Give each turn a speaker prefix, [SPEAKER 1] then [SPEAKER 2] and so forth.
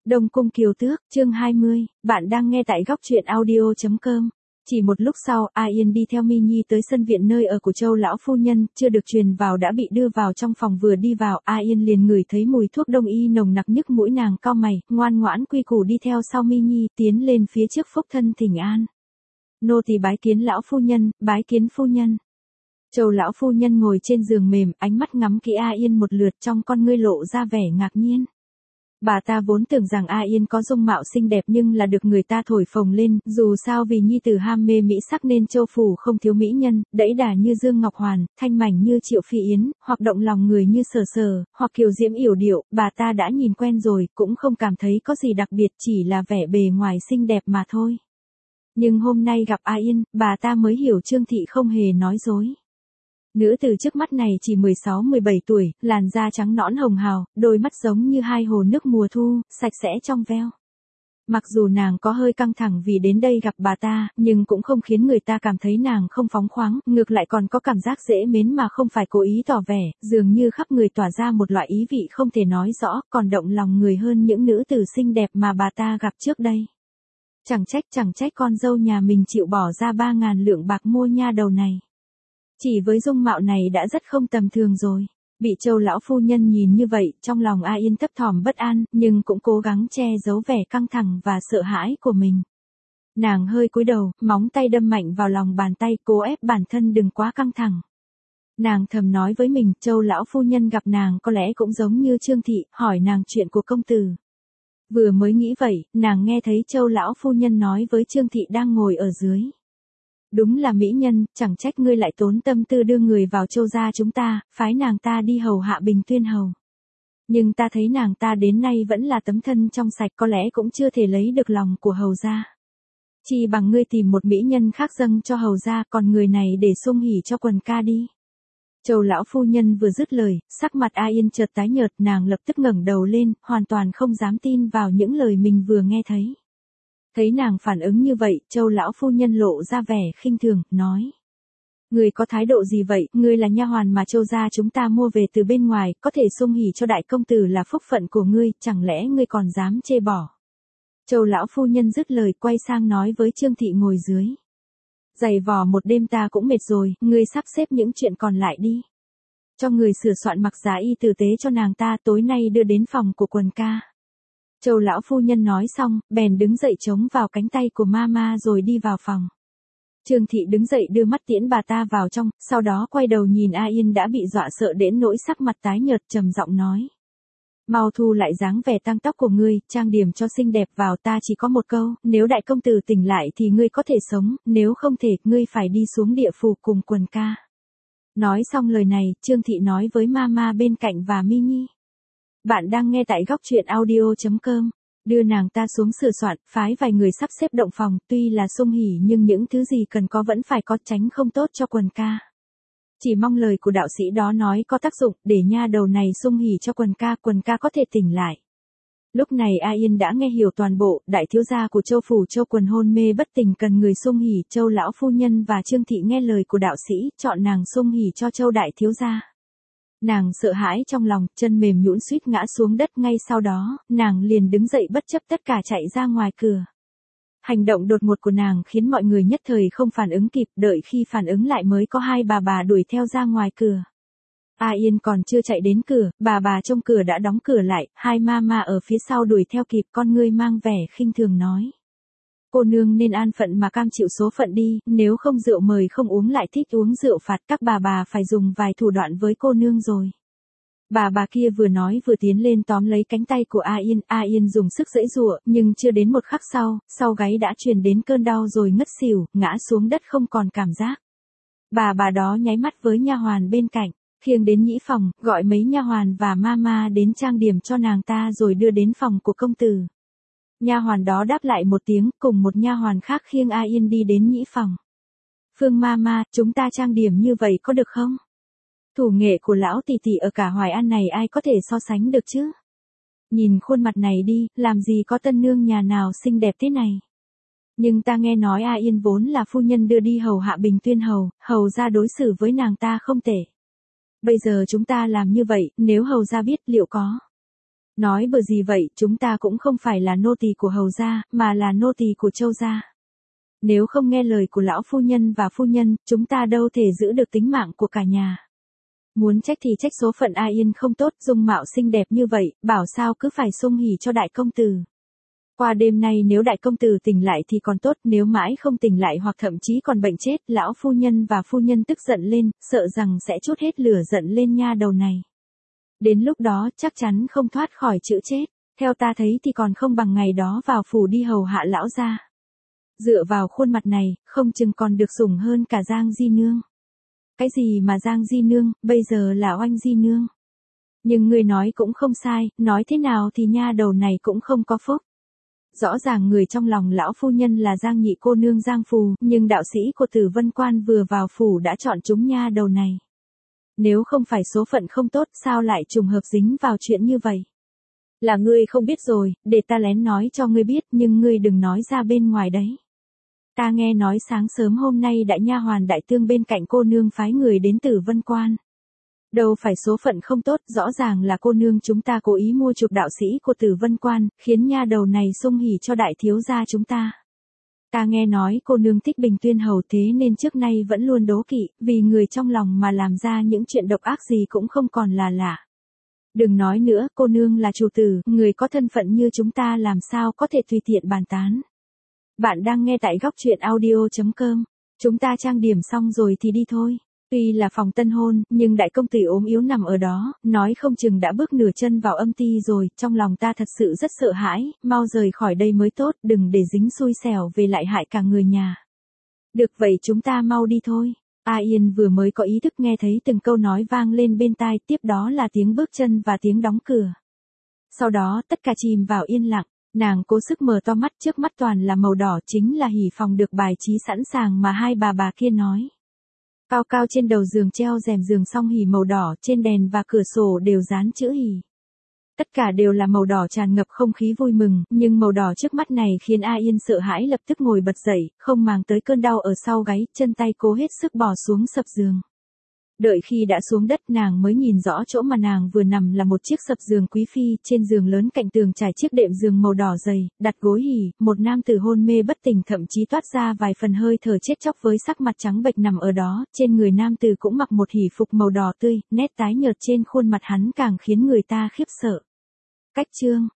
[SPEAKER 1] Đông Cung Kiều Tước, chương 20, bạn đang nghe tại góc truyện audio.com. Chỉ một lúc sau, A Yên đi theo Mi Nhi tới sân viện nơi ở của Châu lão phu nhân, chưa được truyền vào đã bị đưa vào trong phòng. Vừa đi vào, A Yên liền ngửi thấy mùi thuốc đông y nồng nặc, nhức mũi. Nàng cau mày, ngoan ngoãn quy củ đi theo sau Mi Nhi, tiến lên phía trước phúc thân thỉnh an. Nô tỳ bái kiến lão phu nhân, bái kiến phu nhân. Châu lão phu nhân ngồi trên giường mềm, ánh mắt ngắm kỹ A Yên một lượt, trong con ngươi lộ ra vẻ ngạc nhiên. Bà ta vốn tưởng rằng A Yên có dung mạo xinh đẹp nhưng là được người ta thổi phồng lên, dù sao vì nhi tử ham mê mỹ sắc nên Châu phủ không thiếu mỹ nhân, đẫy đà như Dương Ngọc Hoàn, thanh mảnh như Triệu Phi Yến, hoặc động lòng người như Sở Sở, hoặc kiều diễm yểu điệu, bà ta đã nhìn quen rồi, cũng không cảm thấy có gì đặc biệt, chỉ là vẻ bề ngoài xinh đẹp mà thôi. Nhưng hôm nay gặp A Yên, bà ta mới hiểu Trương Thị không hề nói dối. Nữ tử trước mắt này chỉ 16-17 tuổi, làn da trắng nõn hồng hào, đôi mắt giống như hai hồ nước mùa thu, sạch sẽ trong veo. Mặc dù nàng có hơi căng thẳng vì đến đây gặp bà ta, nhưng cũng không khiến người ta cảm thấy nàng không phóng khoáng, ngược lại còn có cảm giác dễ mến mà không phải cố ý tỏ vẻ, dường như khắp người tỏa ra một loại ý vị không thể nói rõ, còn động lòng người hơn những nữ tử xinh đẹp mà bà ta gặp trước đây. Chẳng trách con dâu nhà mình chịu bỏ ra 3.000 lượng bạc mua nha đầu này. Chỉ với dung mạo này đã rất không tầm thường rồi. Bị Châu lão phu nhân nhìn như vậy, trong lòng A Yên thấp thỏm bất an, nhưng cũng cố gắng che giấu vẻ căng thẳng và sợ hãi của mình. Nàng hơi cúi đầu, móng tay đâm mạnh vào lòng bàn tay, cố ép bản thân đừng quá căng thẳng. Nàng thầm nói với mình, Châu lão phu nhân gặp nàng có lẽ cũng giống như Trương Thị, hỏi nàng chuyện của công tử. Vừa mới nghĩ vậy, nàng nghe thấy Châu lão phu nhân nói với Trương Thị đang ngồi ở dưới. Đúng là mỹ nhân, chẳng trách ngươi lại tốn tâm tư đưa người vào Châu gia chúng ta, phái nàng ta đi hầu hạ Bình Tuyên hầu. Nhưng ta thấy nàng ta đến nay vẫn là tấm thân trong sạch, có lẽ cũng chưa thể lấy được lòng của hầu gia. Chỉ bằng ngươi tìm một mỹ nhân khác dâng cho hầu gia, còn người này để sung hỉ cho quần ca đi. Châu lão phu nhân vừa dứt lời, sắc mặt A Yên chợt tái nhợt, nàng lập tức ngẩng đầu lên, hoàn toàn không dám tin vào những lời mình vừa nghe thấy. Thấy nàng phản ứng như vậy, Châu lão phu nhân lộ ra vẻ khinh thường, nói: "Ngươi có thái độ gì vậy? Ngươi là nha hoàn mà Châu gia chúng ta mua về từ bên ngoài, có thể sung hỉ cho đại công tử là phúc phận của ngươi, chẳng lẽ ngươi còn dám chê bỏ?" Châu lão phu nhân dứt lời, quay sang nói với Trương Thị ngồi dưới: "Giày vò một đêm ta cũng mệt rồi, ngươi sắp xếp những chuyện còn lại đi. Cho người sửa soạn mặc giá y tử tế cho nàng ta, tối nay đưa đến phòng của quần ca." Châu lão phu nhân nói xong, bèn đứng dậy chống vào cánh tay của Mama rồi đi vào phòng. Trương Thị đứng dậy đưa mắt tiễn bà ta vào trong, sau đó quay đầu nhìn A Yên đã bị dọa sợ đến nỗi sắc mặt tái nhợt, trầm giọng nói: "Mau thu lại dáng vẻ tăng tóc của ngươi, trang điểm cho xinh đẹp vào, ta chỉ có một câu, nếu đại công tử tỉnh lại thì ngươi có thể sống, nếu không thể, ngươi phải đi xuống địa phủ cùng quần ca." Nói xong lời này, Trương Thị nói với Mama bên cạnh và Mi Nhi: "Bạn đang nghe tại góc truyện audio.com, đưa nàng ta xuống sửa soạn, phái vài người sắp xếp động phòng, tuy là sung hỉ nhưng những thứ gì cần có vẫn phải có, tránh không tốt cho quần ca. Chỉ mong lời của đạo sĩ đó nói có tác dụng, để nha đầu này sung hỉ cho quần ca có thể tỉnh lại." Lúc này A Yên đã nghe hiểu toàn bộ, đại thiếu gia của Châu phủ Châu Quần hôn mê bất tỉnh cần người sung hỉ, Châu lão phu nhân và Trương Thị nghe lời của đạo sĩ, chọn nàng sung hỉ cho Châu đại thiếu gia. Nàng sợ hãi trong lòng, chân mềm nhũn suýt ngã xuống đất, ngay sau đó, nàng liền đứng dậy bất chấp tất cả chạy ra ngoài cửa. Hành động đột ngột của nàng khiến mọi người nhất thời không phản ứng kịp, đợi khi phản ứng lại mới có hai bà đuổi theo ra ngoài cửa. A Yên còn chưa chạy đến cửa, bà trong cửa đã đóng cửa lại, hai Mama ở phía sau đuổi theo kịp, con ngươi mang vẻ khinh thường nói: "Cô nương nên an phận mà cam chịu số phận đi, nếu không rượu mời không uống lại thích uống rượu phạt, các bà phải dùng vài thủ đoạn với cô nương rồi." Bà kia vừa nói vừa tiến lên tóm lấy cánh tay của A Yên dùng sức giãy giụa, nhưng chưa đến một khắc sau gáy đã truyền đến cơn đau rồi ngất xỉu, ngã xuống đất không còn cảm giác. Bà đó nháy mắt với nha hoàn bên cạnh, khiêng đến nhĩ phòng, gọi mấy nha hoàn và Mama đến trang điểm cho nàng ta rồi đưa đến phòng của công tử. Nha hoàn đó đáp lại một tiếng, cùng một nha hoàn khác khiêng A Yên đi đến nhĩ phòng. "Phương Mama, chúng ta trang điểm như vậy có được không? Thủ nghệ của lão tỷ tỷ ở cả Hoài An này ai có thể so sánh được chứ? Nhìn khuôn mặt này đi, làm gì có tân nương nhà nào xinh đẹp thế này. Nhưng ta nghe nói A Yên vốn là phu nhân đưa đi hầu hạ Bình Tuyên hầu, hầu gia đối xử với nàng ta không tệ. Bây giờ chúng ta làm như vậy, nếu hầu gia biết liệu có Nói bừa gì vậy, chúng ta cũng không phải là nô tỳ của Hầu gia, mà là nô tỳ của Châu gia. Nếu không nghe lời của lão phu nhân và phu nhân, chúng ta đâu thể giữ được tính mạng của cả nhà. Muốn trách thì trách số phận A Yên không tốt, dung mạo xinh đẹp như vậy, bảo sao cứ phải sung hỉ cho đại công tử. Qua đêm nay nếu đại công tử tỉnh lại thì còn tốt, nếu mãi không tỉnh lại hoặc thậm chí còn bệnh chết, lão phu nhân và phu nhân tức giận lên, sợ rằng sẽ trút hết lửa giận lên nha đầu này. Đến lúc đó chắc chắn không thoát khỏi chữ chết, theo ta thấy thì còn không bằng ngày đó vào phủ đi hầu hạ lão gia. Dựa vào khuôn mặt này, không chừng còn được sủng hơn cả Giang Di Nương. Cái gì mà Giang Di Nương, bây giờ là Oanh Di Nương. Nhưng người nói cũng không sai, nói thế nào thì nha đầu này cũng không có phúc. Rõ ràng người trong lòng lão phu nhân là Giang nhị cô nương Giang Phù, nhưng đạo sĩ của Tử Vân Quan vừa vào phủ đã chọn chúng nha đầu này. Nếu không phải số phận không tốt sao lại trùng hợp dính vào chuyện như vậy? Là ngươi không biết rồi, để ta lén nói cho ngươi biết nhưng ngươi đừng nói ra bên ngoài đấy. Ta nghe nói sáng sớm hôm nay đại nha hoàn đại tương bên cạnh cô nương phái người đến Tử Vân Quan. Đâu phải số phận không tốt, rõ ràng là cô nương chúng ta cố ý mua chuộc đạo sĩ của Tử Vân Quan, khiến nha đầu này sung hỉ cho đại thiếu gia chúng ta. Ta nghe nói cô nương thích Bình Tuyên hầu thế nên trước nay vẫn luôn đố kỵ, vì người trong lòng mà làm ra những chuyện độc ác gì cũng không còn là lạ. Đừng nói nữa, cô nương là chủ tử, người có thân phận như chúng ta làm sao có thể tùy tiện bàn tán. Bạn đang nghe tại góc truyện audio.com. Chúng ta trang điểm xong rồi thì đi thôi. Tuy là phòng tân hôn, nhưng đại công tử ốm yếu nằm ở đó, nói không chừng đã bước nửa chân vào âm ti rồi, trong lòng ta thật sự rất sợ hãi, mau rời khỏi đây mới tốt, đừng để dính xui xẻo về lại hại cả người nhà. Được vậy chúng ta mau đi thôi. A Yên vừa mới có ý thức nghe thấy từng câu nói vang lên bên tai, tiếp đó là tiếng bước chân và tiếng đóng cửa. Sau đó tất cả chìm vào yên lặng. Nàng cố sức mở to mắt, trước mắt toàn là màu đỏ, chính là hỉ phòng được bài trí sẵn sàng mà hai bà kia nói. Cao cao trên đầu giường treo rèm giường song hỉ màu đỏ, trên đèn và cửa sổ đều dán chữ hỉ. Tất cả đều là màu đỏ tràn ngập không khí vui mừng, nhưng màu đỏ trước mắt này khiến A Yên sợ hãi lập tức ngồi bật dậy, không màng tới cơn đau ở sau gáy, chân tay cố hết sức bò xuống sập giường. Đợi khi đã xuống đất nàng mới nhìn rõ chỗ mà nàng vừa nằm là một chiếc sập giường quý phi, trên giường lớn cạnh tường trải chiếc đệm giường màu đỏ dày, đặt gối hỉ, một nam tử hôn mê bất tỉnh thậm chí toát ra vài phần hơi thở chết chóc với sắc mặt trắng bệch nằm ở đó, trên người nam tử cũng mặc một hỉ phục màu đỏ tươi, nét tái nhợt trên khuôn mặt hắn càng khiến người ta khiếp sợ. Cách chương